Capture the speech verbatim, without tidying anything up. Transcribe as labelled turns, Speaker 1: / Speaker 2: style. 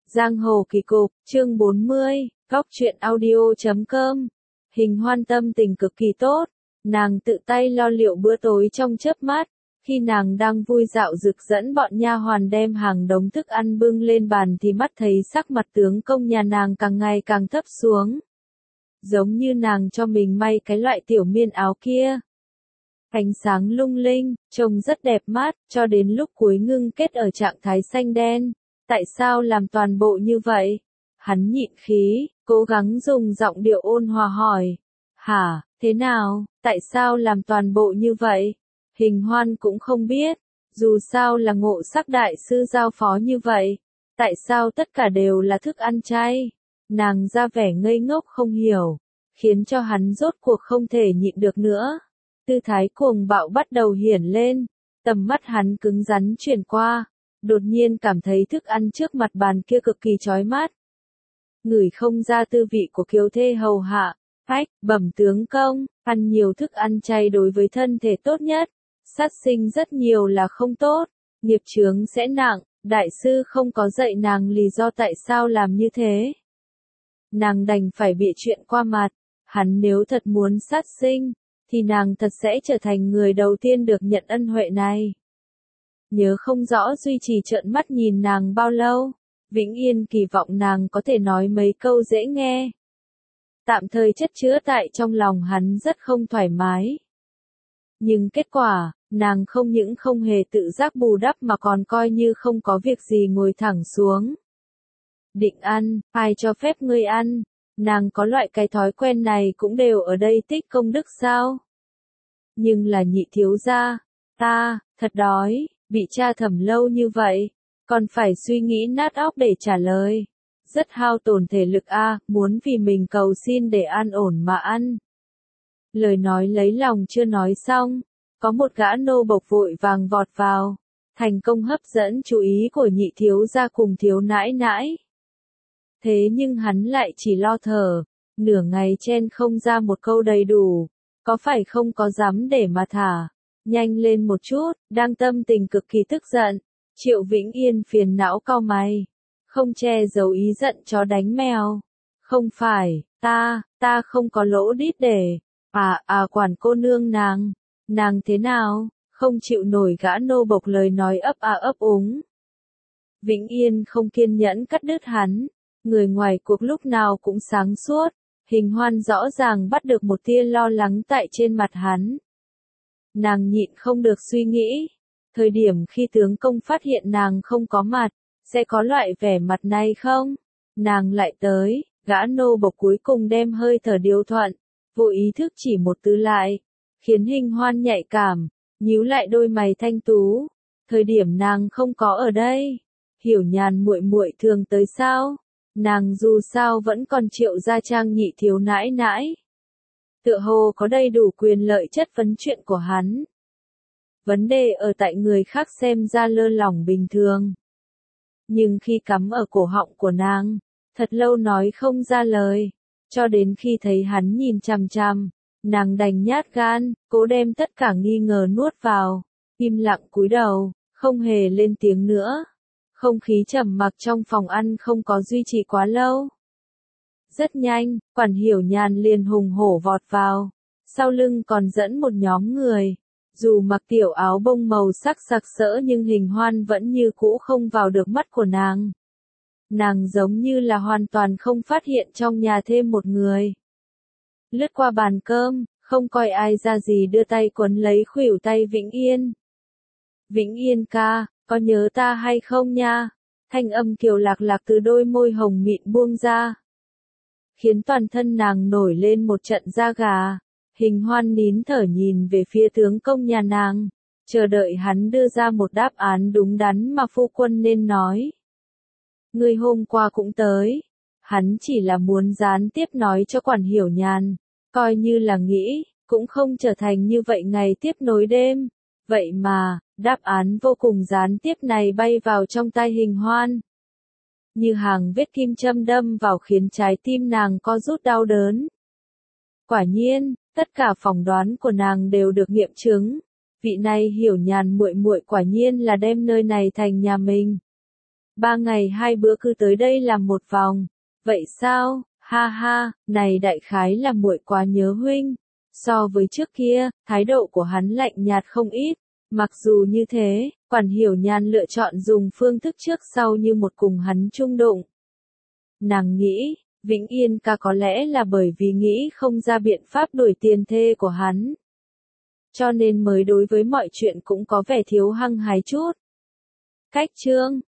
Speaker 1: Giang hồ kỳ cục, chương bốn mươi, góc truyện audio chấm com. Hình Hoan tâm tình cực kỳ tốt, nàng tự tay lo liệu bữa tối trong chớp mắt. Khi nàng đang vui dạo rực dẫn bọn nha hoàn đem hàng đống thức ăn bưng lên bàn thì mắt thấy sắc mặt tướng công nhà nàng càng ngày càng thấp xuống. Giống như nàng cho mình may cái loại tiểu miên áo kia. Ánh sáng lung linh, trông rất đẹp mắt, cho đến lúc cuối ngưng kết ở trạng thái xanh đen. Tại sao làm toàn bộ như vậy? Hắn nhịn khí, cố gắng dùng giọng điệu ôn hòa hỏi. Hả, thế nào, tại sao làm toàn bộ như vậy? Hình Hoan cũng không biết, dù sao là Ngộ Sắc đại sư giao phó như vậy. Tại sao tất cả đều là thức ăn chay? Nàng ra vẻ ngây ngốc không hiểu, khiến cho hắn rốt cuộc không thể nhịn được nữa. Tư thái cuồng bạo bắt đầu hiển lên, tầm mắt hắn cứng rắn chuyển qua. Đột nhiên cảm thấy thức ăn trước mặt bàn kia cực kỳ chói mắt. Ngửi không ra tư vị của kiều thê hầu hạ, ách, bẩm tướng công, ăn nhiều thức ăn chay đối với thân thể tốt nhất. Sát sinh rất nhiều là không tốt, nghiệp chướng sẽ nặng, đại sư không có dạy nàng lý do tại sao làm như thế. Nàng đành phải bịa chuyện qua mặt, hắn nếu thật muốn sát sinh, thì nàng thật sẽ trở thành người đầu tiên được nhận ân huệ này. Nhớ không rõ duy trì trợn mắt nhìn nàng bao lâu, Vĩnh Yên kỳ vọng nàng có thể nói mấy câu dễ nghe. Tạm thời chất chứa tại trong lòng hắn rất không thoải mái. Nhưng kết quả, nàng không những không hề tự giác bù đắp mà còn coi như không có việc gì ngồi thẳng xuống. Định ăn, ai cho phép ngươi ăn, nàng có loại cái thói quen này cũng đều ở đây tích công đức sao? Nhưng là nhị thiếu gia, ta, thật đói. Bị tra thẩm lâu như vậy, còn phải suy nghĩ nát óc để trả lời. Rất hao tổn thể lực a, muốn vì mình cầu xin để an ổn mà ăn. Lời nói lấy lòng chưa nói xong, có một gã nô bộc vội vàng vọt vào, thành công hấp dẫn chú ý của nhị thiếu gia cùng thiếu nãi nãi. Thế nhưng hắn lại chỉ lo thở, nửa ngày chen không ra một câu đầy đủ, có phải không có dám để mà thả. Nhanh lên một chút, đang tâm tình cực kỳ tức giận. Triệu Vĩnh Yên phiền não cau mày. Không che giấu ý giận chó đánh mèo. Không phải, ta, ta không có lỗ đít để. À, à quản cô nương nàng. Nàng thế nào, không chịu nổi gã nô bộc lời nói ấp a ấp úng. Vĩnh Yên không kiên nhẫn cắt đứt hắn. Người ngoài cuộc lúc nào cũng sáng suốt. Hình Hoan rõ ràng bắt được một tia lo lắng tại trên mặt hắn. Nàng nhịn không được suy nghĩ, thời điểm khi tướng công phát hiện nàng không có mặt, sẽ có loại vẻ mặt này không? Nàng lại tới, gã nô bộc cuối cùng đem hơi thở điều thuận, vô ý thức chỉ một từ lại, khiến Hình Hoan nhạy cảm, nhíu lại đôi mày thanh tú. Thời điểm nàng không có ở đây, Hiểu Nhàn muội muội thường tới sao? Nàng dù sao vẫn còn Triệu gia trang nhị thiếu nãi nãi. Tựa hồ có đầy đủ quyền lợi chất vấn chuyện của hắn. Vấn đề ở tại người khác xem ra lơ lỏng bình thường. Nhưng khi cắm ở cổ họng của nàng, thật lâu nói không ra lời. Cho đến khi thấy hắn nhìn chằm chằm, nàng đành nhát gan, cố đem tất cả nghi ngờ nuốt vào, im lặng cúi đầu, không hề lên tiếng nữa. Không khí trầm mặc trong phòng ăn không có duy trì quá lâu. Rất nhanh, quản Hiểu Nhàn liền hùng hổ vọt vào, sau lưng còn dẫn một nhóm người. Dù mặc tiểu áo bông màu sắc sặc sỡ nhưng Hình Hoan vẫn như cũ không vào được mắt của nàng. Nàng giống như là hoàn toàn không phát hiện trong nhà thêm một người. Lướt qua bàn cơm, không coi ai ra gì đưa tay quấn lấy khuỷu tay Vĩnh Yên. Vĩnh Yên ca, có nhớ ta hay không nha? Thanh âm kiều lạc lạc từ đôi môi hồng mịn buông ra. Khiến toàn thân nàng nổi lên một trận da gà. Hình Hoan nín thở nhìn về phía tướng công nhà nàng, chờ đợi hắn đưa ra một đáp án đúng đắn mà phu quân nên nói. Người hôm qua cũng tới, hắn chỉ là muốn gián tiếp nói cho quản Hiểu Nhàn, coi như là nghĩ, cũng không trở thành như vậy ngày tiếp nối đêm. Vậy mà, đáp án vô cùng gián tiếp này bay vào trong tai Hình Hoan. Như hàng vết kim châm đâm vào khiến trái tim nàng co rút đau đớn. Quả nhiên, tất cả phỏng đoán của nàng đều được nghiệm chứng. Vị này Hiểu Nhàn muội muội quả nhiên là đem nơi này thành nhà mình. Ba ngày hai bữa cứ tới đây làm một vòng. Vậy sao? Ha ha, này đại khái là muội quá nhớ huynh. So với trước kia, thái độ của hắn lạnh nhạt không ít. Mặc dù như thế, Quản Hiểu Nhan lựa chọn dùng phương thức trước sau như một cùng hắn chung đụng. Nàng nghĩ, Vĩnh Yên ca có lẽ là bởi vì nghĩ không ra biện pháp đuổi tiền thê của hắn. Cho nên mới đối với mọi chuyện cũng có vẻ thiếu hăng hái chút. Cách chương